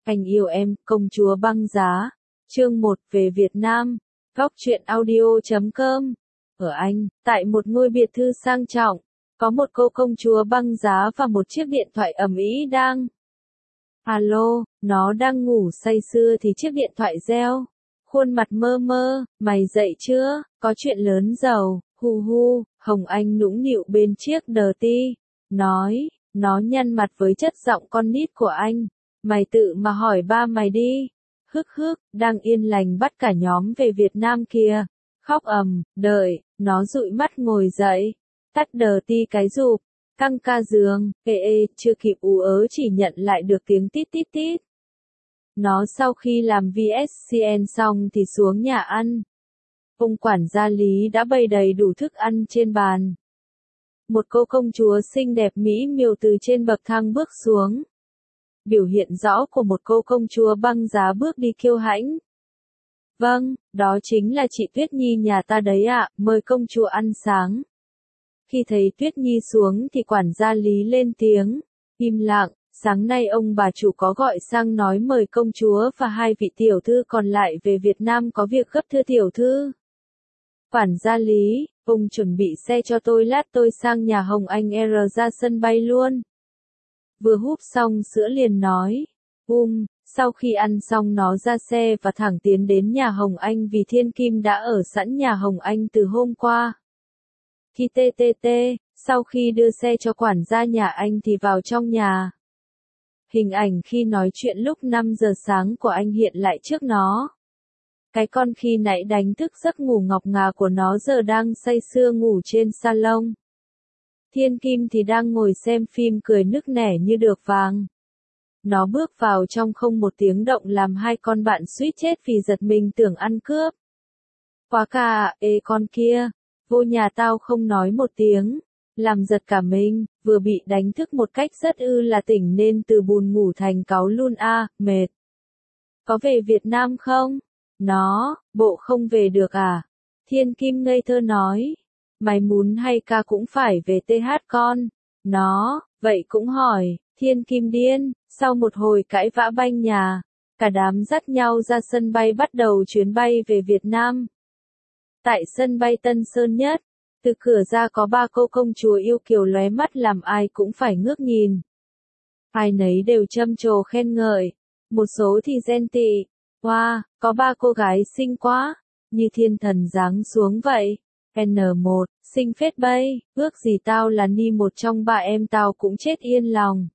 Anh yêu em, công chúa băng giá. Chương 1 về Việt Nam. Góc truyện audio.com. Ở Anh, tại một ngôi biệt thự sang trọng, có một cô công chúa băng giá và một chiếc điện thoại ầm ĩ đang. Alo, nó đang ngủ say sưa thì chiếc điện thoại reo. Khuôn mặt mơ mơ, mày dậy chưa, có chuyện lớn giàu, hu hu, Hồng Anh nũng nịu bên chiếc đờ ti. Nó nhăn mặt với chất giọng con nít của anh. Mày tự mà hỏi ba mày đi. Hức, đang yên lành bắt cả nhóm về Việt Nam kìa. Khóc đợi, nó dụi mắt ngồi dậy. Tắt đờ ti cái rụp, căng ca giường, chưa kịp ú ớ chỉ nhận lại được tiếng tít tít tít. Nó sau khi làm VSCN xong thì xuống nhà ăn. Ông quản gia Lý đã bày đầy đủ thức ăn trên bàn. Một cô công chúa xinh đẹp mỹ miều từ trên bậc thang bước xuống. Biểu hiện rõ của một cô công chúa băng giá bước đi kiêu hãnh. Vâng, đó chính là chị Tuyết Nhi nhà ta đấy ạ, mời công chúa ăn sáng. Khi thấy Tuyết Nhi xuống thì quản gia Lý lên tiếng. Im lặng, sáng nay ông bà chủ có gọi sang nói mời công chúa và hai vị tiểu thư còn lại về Việt Nam có việc gấp thưa tiểu thư. Quản gia Lý, ông chuẩn bị xe cho tôi lát tôi sang nhà Hồng Anh ra sân bay luôn. Vừa húp xong sữa liền nói. Sau khi ăn xong nó ra xe và thẳng tiến đến nhà Hồng Anh vì Thiên Kim đã ở sẵn nhà Hồng Anh từ hôm qua. Khi sau khi đưa xe cho quản gia nhà anh thì vào trong nhà. Hình ảnh khi nói chuyện lúc 5 giờ sáng của anh hiện lại trước nó. Cái con khi nãy đánh thức giấc ngủ ngọc ngà của nó giờ đang say sưa ngủ trên salon. Thiên Kim thì đang ngồi xem phim cười nức nẻ như được vàng. Nó bước vào trong không một tiếng động làm hai con bạn suýt chết vì giật mình tưởng ăn cướp. Quá ca ê con kia, vô nhà tao không nói một tiếng, làm giật cả mình, vừa bị đánh thức một cách rất là tỉnh nên từ buồn ngủ thành cáu luôn mệt. Có về Việt Nam không? Bộ không về được à? Thiên Kim ngây thơ nói. Mày muốn hay ca cũng phải về con. Vậy cũng hỏi, Thiên Kim điên, sau một hồi cãi vã banh nhà, cả đám dắt nhau ra sân bay bắt đầu chuyến bay về Việt Nam. Tại sân bay Tân Sơn Nhất, từ cửa ra có ba cô công chúa yêu kiều lóe mắt làm ai cũng phải ngước nhìn. Ai nấy đều trầm trồ khen ngợi, một số thì ghen tị. Wow, có ba cô gái xinh quá, như thiên thần giáng xuống vậy. N1, xinh phết bay, ước gì tao là ni một trong ba em tao cũng chết yên lòng.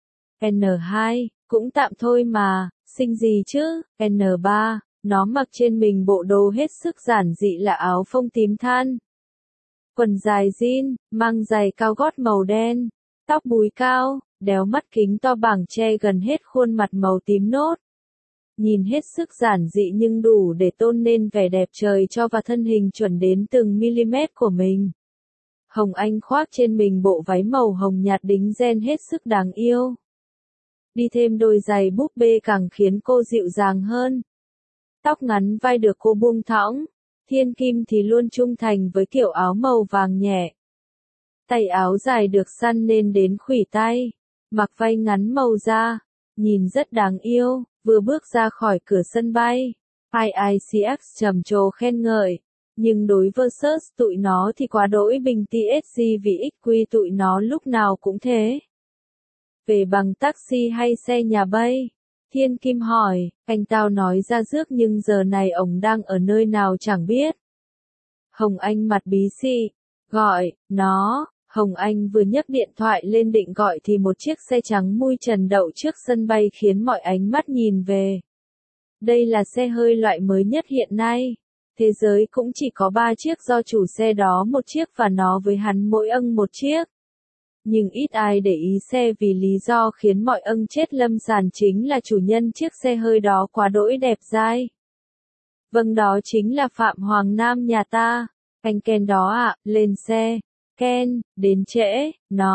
N2, cũng tạm thôi mà, xinh gì chứ. N3, nó mặc trên mình bộ đồ hết sức giản dị là áo phông tím than. Quần dài jean, mang giày cao gót màu đen, tóc búi cao, đeo mắt kính to bảng che gần hết khuôn mặt màu tím nốt. Nhìn hết sức giản dị nhưng đủ để tôn nên vẻ đẹp trời cho và thân hình chuẩn đến từng mm của mình. Hồng Anh khoác trên mình bộ váy màu hồng nhạt đính ren hết sức đáng yêu. Đi thêm đôi giày búp bê càng khiến cô dịu dàng hơn. Tóc ngắn vai được cô buông thõng. Thiên Kim thì luôn trung thành với kiểu áo màu vàng nhẹ. Tay áo dài được săn nên đến khuỷu tay. Mặc vai ngắn màu da. Nhìn rất đáng yêu. Vừa bước ra khỏi cửa sân bay, IICX trầm trồ khen ngợi, nhưng đối versus tụi nó thì quá đỗi bình TSG vì XQ tụi nó lúc nào cũng thế. Về bằng taxi hay xe nhà bay? Thiên Kim hỏi, anh tao nói ra rước nhưng giờ này ổng đang ở nơi nào chẳng biết. Hồng Anh mặt bí xị, gọi, Hồng Anh vừa nhấc điện thoại lên định gọi thì một chiếc xe trắng mui trần đậu trước sân bay khiến mọi ánh mắt nhìn về. Đây là xe hơi loại mới nhất hiện nay. Thế giới cũng chỉ có 3 chiếc do chủ xe đó một chiếc và nó với hắn mỗi một chiếc. Nhưng ít ai để ý xe vì lý do khiến mọi chết lâm sàn chính là chủ nhân chiếc xe hơi đó quá đỗi đẹp dai. Vâng, đó chính là Phạm Hoàng Nam nhà ta. Anh Ken đó ạ, lên xe. Ken, đến trễ,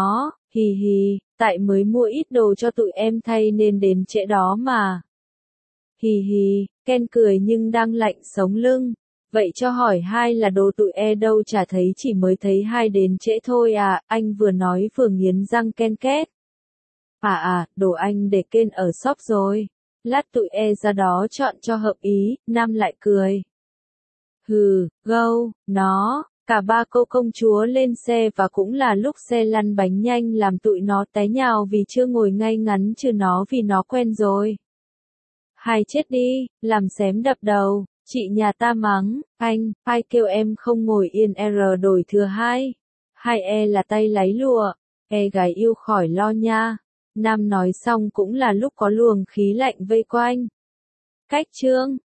hì, tại mới mua ít đồ cho tụi em thay nên đến trễ đó mà. Hì, Ken cười nhưng đang lạnh sống lưng. Vậy cho hỏi hai là đồ tụi đâu chả thấy chỉ mới thấy hai đến trễ thôi à, anh vừa nói vừa nghiến răng ken két. Đồ anh để Ken ở shop rồi. Lát tụi e ra đó chọn cho hợp ý, Nam lại cười. Hừ, gâu, nó, cả ba cô công chúa lên xe và cũng là lúc xe lăn bánh nhanh làm tụi nó té nhào vì chưa ngồi ngay ngắn chứ nó vì nó quen rồi. Hay chết đi, làm xém đập đầu, chị nhà ta mắng, anh, ai kêu em không ngồi yên R đổi thừa hai. Hai e là tay láy lùa, e gái yêu khỏi lo nha. Nam nói xong cũng là lúc có luồng khí lạnh vây quanh. Cách chương